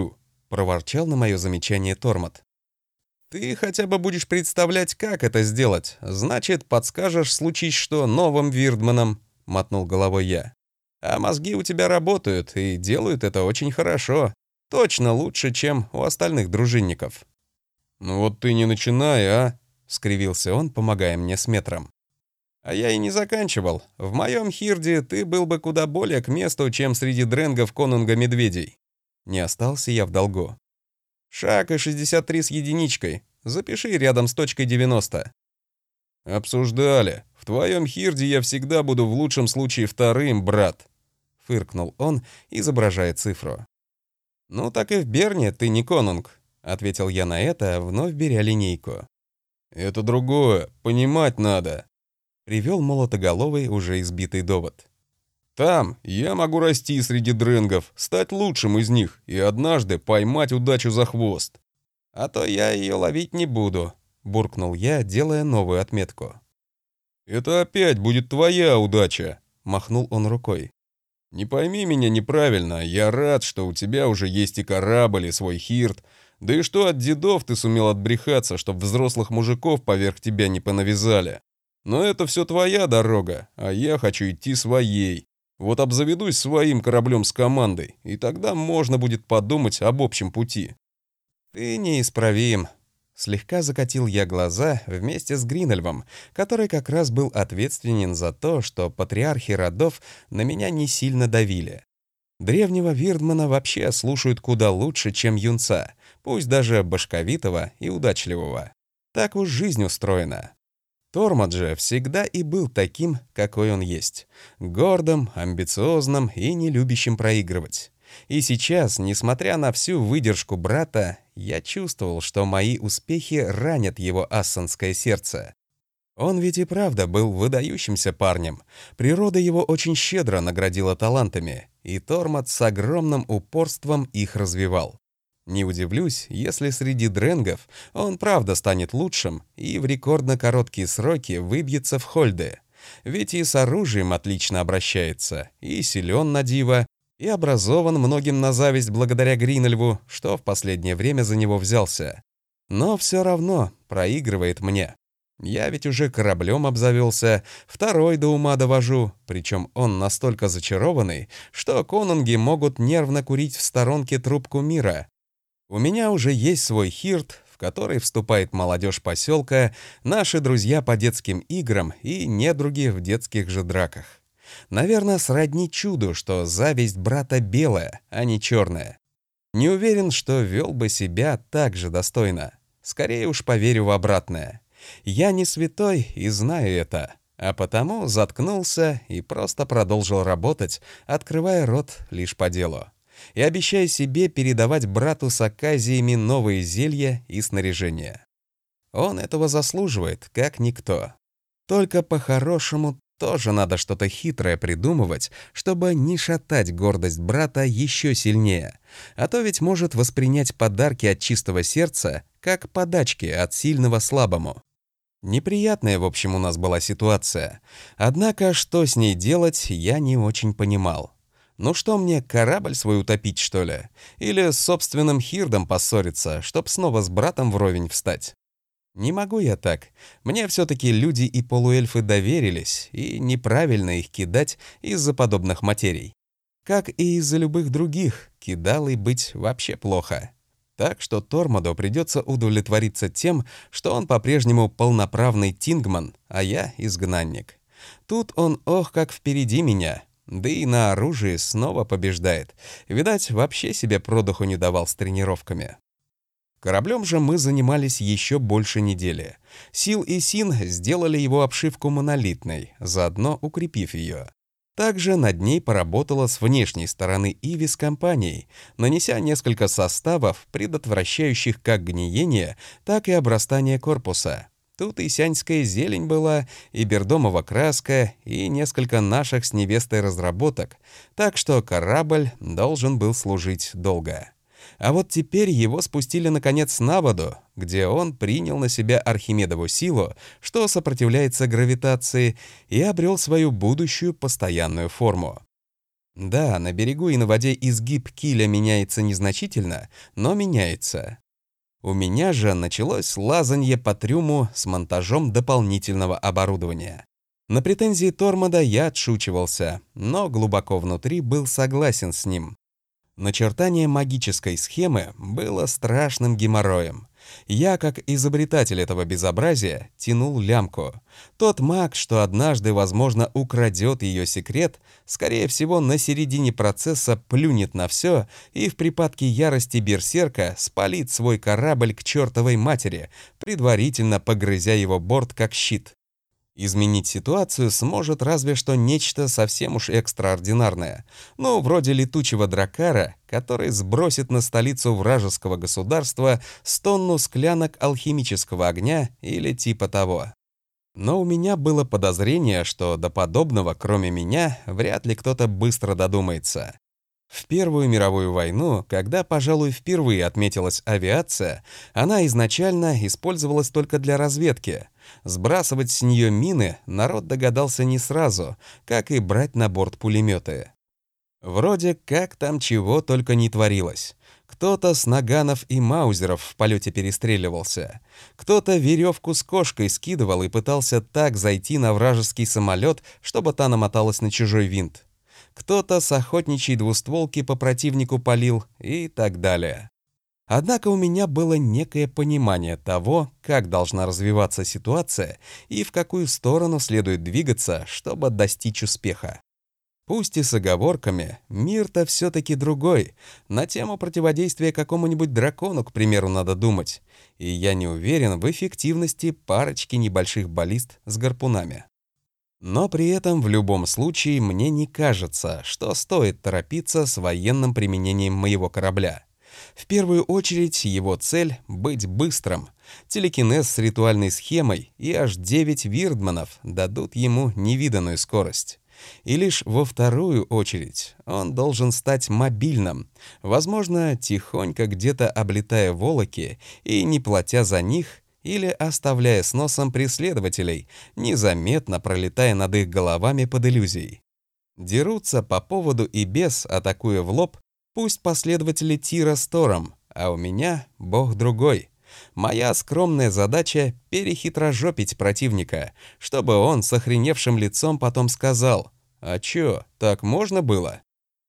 — проворчал на мое замечание Тормот. «Ты хотя бы будешь представлять, как это сделать. Значит, подскажешь, случись что, новым Вирдманам», — мотнул головой я. «А мозги у тебя работают, и делают это очень хорошо. Точно лучше, чем у остальных дружинников». «Ну вот ты не начинай, а?» — скривился он, помогая мне с метром. «А я и не заканчивал. В моем хирде ты был бы куда более к месту, чем среди дренгов конунга медведей. Не остался я в долгу. Шаг и шестьдесят три с единичкой. Запиши рядом с точкой девяносто». «Обсуждали. В твоем хирде я всегда буду в лучшем случае вторым, брат», — фыркнул он, изображая цифру. «Ну так и в Берне ты не конунг», — ответил я на это, вновь беря линейку. «Это другое. Понимать надо», — привел молотоголовый уже избитый довод. «Там я могу расти среди дренгов, стать лучшим из них и однажды поймать удачу за хвост». «А то я ее ловить не буду», — буркнул я, делая новую отметку. «Это опять будет твоя удача», — махнул он рукой. «Не пойми меня неправильно, я рад, что у тебя уже есть и корабль, и свой хирд, да и что от дедов ты сумел отбрехаться, чтоб взрослых мужиков поверх тебя не понавязали. Но это все твоя дорога, а я хочу идти своей. Вот обзаведусь своим кораблем с командой, и тогда можно будет подумать об общем пути». «Ты неисправим», — слегка закатил я глаза вместе с Гринельвом, который как раз был ответственен за то, что патриархи родов на меня не сильно давили. Древнего Вирдмана вообще слушают куда лучше, чем юнца, пусть даже башковитого и удачливого. Так уж жизнь устроена. Тормот же всегда и был таким, какой он есть. Гордым, амбициозным и не любящим проигрывать. И сейчас, несмотря на всю выдержку брата, я чувствовал, что мои успехи ранят его ассанское сердце. Он ведь и правда был выдающимся парнем. Природа его очень щедро наградила талантами, и Тормот с огромным упорством их развивал. Не удивлюсь, если среди дренгов он правда станет лучшим и в рекордно короткие сроки выбьется в хольды. Ведь и с оружием отлично обращается, и силен на диво, и образован многим на зависть благодаря Гринельву, что в последнее время за него взялся. Но все равно проигрывает мне. Я ведь уже кораблем обзавелся, второй до ума довожу, причем он настолько зачарованный, что конунги могут нервно курить в сторонке трубку мира. У меня уже есть свой хирд, в который вступает молодежь поселка, наши друзья по детским играм и недруги в детских же драках. Наверное, сродни чуду, что зависть брата белая, а не черная. Не уверен, что вел бы себя так же достойно. Скорее уж поверю в обратное. Я не святой и знаю это, а потому заткнулся и просто продолжил работать, открывая рот лишь по делу. И обещая себе передавать брату с оказиями новые зелья и снаряжение. Он этого заслуживает, как никто. Только по-хорошему тоже надо что-то хитрое придумывать, чтобы не шатать гордость брата еще сильнее, а то ведь может воспринять подарки от чистого сердца как подачки от сильного слабому. Неприятная, в общем, у нас была ситуация. Однако, что с ней делать, я не очень понимал. Ну что мне, корабль свой утопить, что ли? Или с собственным хирдом поссориться, чтоб снова с братом вровень встать? Не могу я так. Мне все-таки люди и полуэльфы доверились, и неправильно их кидать из-за подобных материй. Как и из-за любых других, кидалой быть вообще плохо. Так что Тормоду придется удовлетвориться тем, что он по-прежнему полноправный тингман, а я изгнанник. Тут он ох как впереди меня, да и на оружии снова побеждает. Видать, вообще себе продуху не давал с тренировками. Кораблем же мы занимались еще больше недели. Сил и Син сделали его обшивку монолитной, заодно укрепив ее. Также над ней поработала с внешней стороны Ивис компанией, нанеся несколько составов, предотвращающих как гниение, так и обрастание корпуса. Тут и сяньская зелень была, и бердомова краска, и несколько наших с невестой разработок, так что корабль должен был служить долго. А вот теперь его спустили наконец на воду, где он принял на себя Архимедову силу, что сопротивляется гравитации, и обрел свою будущую постоянную форму. Да, на берегу и на воде изгиб киля меняется незначительно, но меняется. У меня же началось лазанье по трюму с монтажом дополнительного оборудования. На претензии Тормода я отшучивался, но глубоко внутри был согласен с ним. Начертание магической схемы было страшным геморроем. Я, как изобретатель этого безобразия, тянул лямку. Тот маг, что однажды, возможно, украдет ее секрет, скорее всего, на середине процесса плюнет на все и в припадке ярости берсерка спалит свой корабль к чертовой матери, предварительно погрызя его борт как щит. Изменить ситуацию сможет разве что нечто совсем уж экстраординарное. Ну, вроде летучего дракара, который сбросит на столицу вражеского государства с тонну склянок алхимического огня или типа того. Но у меня было подозрение, что до подобного, кроме меня, вряд ли кто-то быстро додумается. В Первую мировую войну, когда, пожалуй, впервые отметилась авиация, она изначально использовалась только для разведки. Сбрасывать с нее мины народ догадался не сразу, как и брать на борт пулеметы. Вроде как там чего только не творилось. Кто-то с наганов и маузеров в полете перестреливался. Кто-то веревку с кошкой скидывал и пытался так зайти на вражеский самолет, чтобы та намоталась на чужой винт. Кто-то с охотничьей двустволки по противнику палил и так далее. Однако у меня было некое понимание того, как должна развиваться ситуация и в какую сторону следует двигаться, чтобы достичь успеха. Пусть и с оговорками, мир-то все-таки другой. На тему противодействия какому-нибудь дракону, к примеру, надо думать. И я не уверен в эффективности парочки небольших баллист с гарпунами. Но при этом в любом случае мне не кажется, что стоит торопиться с военным применением моего корабля. В первую очередь его цель — быть быстрым. Телекинез с ритуальной схемой и аж девять вирдманов дадут ему невиданную скорость. И лишь во вторую очередь он должен стать мобильным, возможно, тихонько где-то облетая волоки и не платя за них, или оставляя с носом преследователей, незаметно пролетая над их головами под иллюзией. Дерутся по поводу и без, атакуя в лоб, пусть последователи Тира с Тором, а у меня бог другой. Моя скромная задача — перехитрожопить противника, чтобы он с охреневшим лицом потом сказал: «А чё, так можно было?»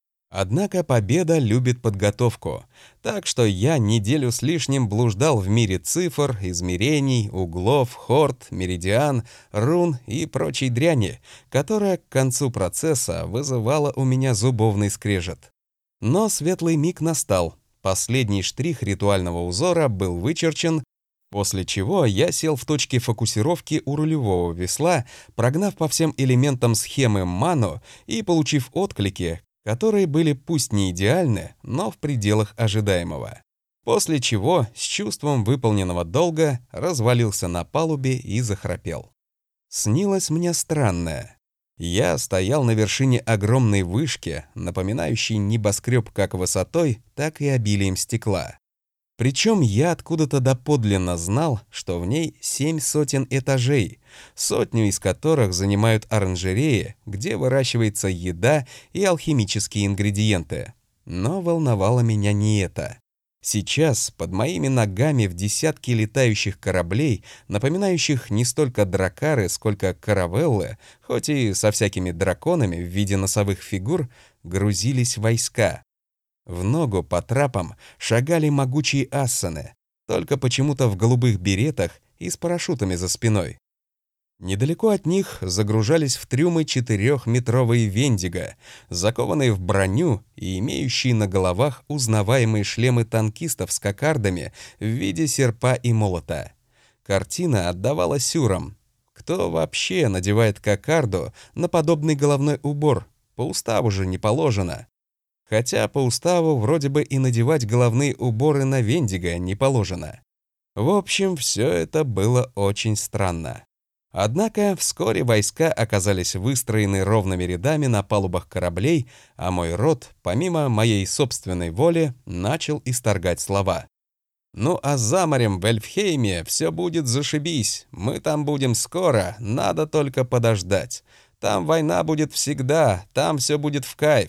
Однако победа любит подготовку, так что я неделю с лишним блуждал в мире цифр, измерений, углов, хорд, меридиан, рун и прочей дряни, которая к концу процесса вызывала у меня зубовный скрежет. Но светлый миг настал, последний штрих ритуального узора был вычерчен, после чего я сел в точке фокусировки у рулевого весла, прогнав по всем элементам схемы ману и получив отклики, которые были пусть не идеальны, но в пределах ожидаемого. После чего, с чувством выполненного долга, развалился на палубе и захрапел. Снилось мне странное. Я стоял на вершине огромной вышки, напоминающей небоскреб как высотой, так и обилием стекла. Причем я откуда-то доподлинно знал, что в ней семь сотен этажей, сотню из которых занимают оранжереи, где выращивается еда и алхимические ингредиенты. Но волновало меня не это. Сейчас под моими ногами в десятки летающих кораблей, напоминающих не столько дракары, сколько каравеллы, хоть и со всякими драконами в виде носовых фигур, грузились войска. В ногу по трапам шагали могучие ассаны, только почему-то в голубых беретах и с парашютами за спиной. Недалеко от них загружались в трюмы четырехметровые вендиго, закованные в броню и имеющие на головах узнаваемые шлемы танкистов с кокардами в виде серпа и молота. Картина отдавала сюрам. Кто вообще надевает кокарду на подобный головной убор? По уставу же не положено. Хотя по уставу вроде бы и надевать головные уборы на вендиго не положено. В общем, все это было очень странно. Однако вскоре войска оказались выстроены ровными рядами на палубах кораблей, а мой рот, помимо моей собственной воли, начал исторгать слова. «Ну а за морем в Эльфхейме все будет зашибись, мы там будем скоро, надо только подождать. Там война будет всегда, там все будет в кайф.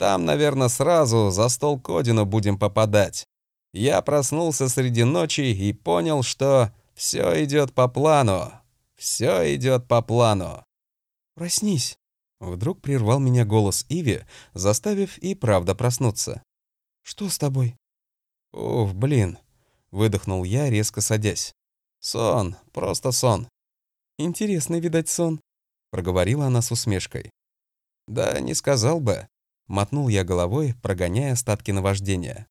Там, наверное, сразу за стол к Одину будем попадать. Я проснулся среди ночи и понял, что все идет по плану. Все идет по плану. «Проснись!» — вдруг прервал меня голос Иви, заставив и правда проснуться. «Что с тобой?» «Уф, блин!» — выдохнул я, резко садясь. «Сон, просто сон». «Интересный, видать, сон», — проговорила она с усмешкой. «Да не сказал бы», — мотнул я головой, прогоняя остатки наваждения.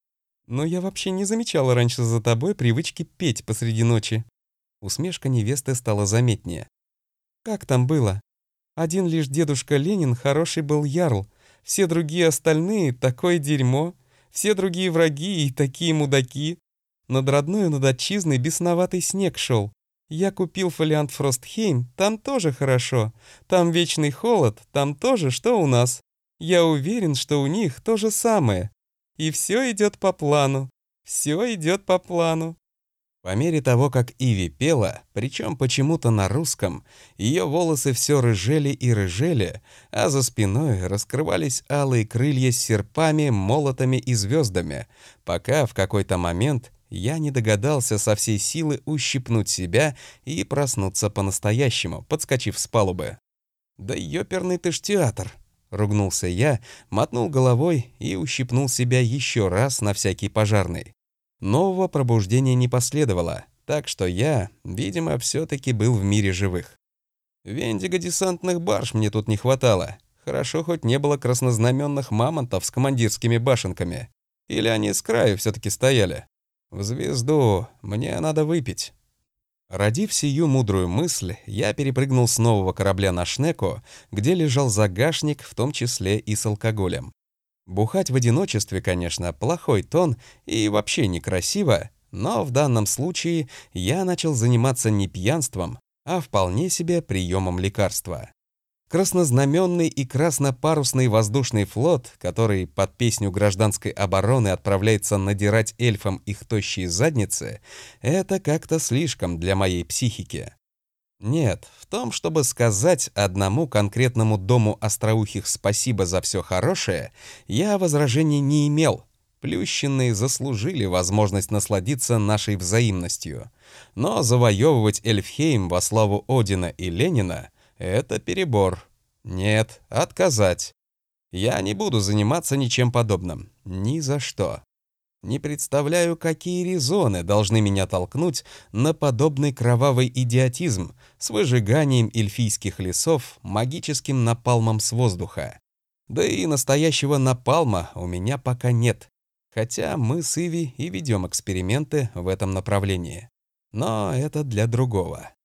«Но я вообще не замечала раньше за тобой привычки петь посреди ночи». Усмешка невесты стала заметнее. «Как там было? Один лишь дедушка Ленин хороший был ярл, все другие остальные — такое дерьмо, все другие враги и такие мудаки. Над родной и над отчизной бесноватый снег шел. Я купил фолиант Фростхейм, там тоже хорошо. Там вечный холод, там тоже, что у нас. Я уверен, что у них то же самое. И все идет по плану. Все идет по плану». По мере того, как Иви пела, причем почему-то на русском, ее волосы все рыжели и рыжели, а за спиной раскрывались алые крылья с серпами, молотами и звездами, пока в какой-то момент я не догадался со всей силы ущипнуть себя и проснуться по-настоящему, подскочив с палубы. «Да ёперный ты ж театр!» — ругнулся я, мотнул головой и ущипнул себя еще раз на всякий пожарный. Нового пробуждения не последовало, так что я, видимо, все-таки был в мире живых. Вендиго-десантных барж мне тут не хватало. Хорошо, хоть не было краснознаменных мамонтов с командирскими башенками. Или они с краю все-таки стояли. В звезду, мне надо выпить. Родив сию мудрую мысль, я перепрыгнул с нового корабля на Шнеку, где лежал загашник, в том числе и с алкоголем. Бухать в одиночестве, конечно, плохой тон и вообще некрасиво, но в данном случае я начал заниматься не пьянством, а вполне себе приемом лекарства. Краснознаменный и краснопарусный воздушный флот, который под песню гражданской обороны отправляется надирать эльфам их тощие задницы, это как-то слишком для моей психики. Нет, в том, чтобы сказать одному конкретному дому остроухих спасибо за все хорошее, я возражений не имел. Плющенные заслужили возможность насладиться нашей взаимностью. Но завоевывать Эльфхейм во славу Одина и Ленина — это перебор. Нет, отказать. Я не буду заниматься ничем подобным. Ни за что. Не представляю, какие резоны должны меня толкнуть на подобный кровавый идиотизм с выжиганием эльфийских лесов магическим напалмом с воздуха. Да и настоящего напалма у меня пока нет, хотя мы с Иви и ведем эксперименты в этом направлении. Но это для другого.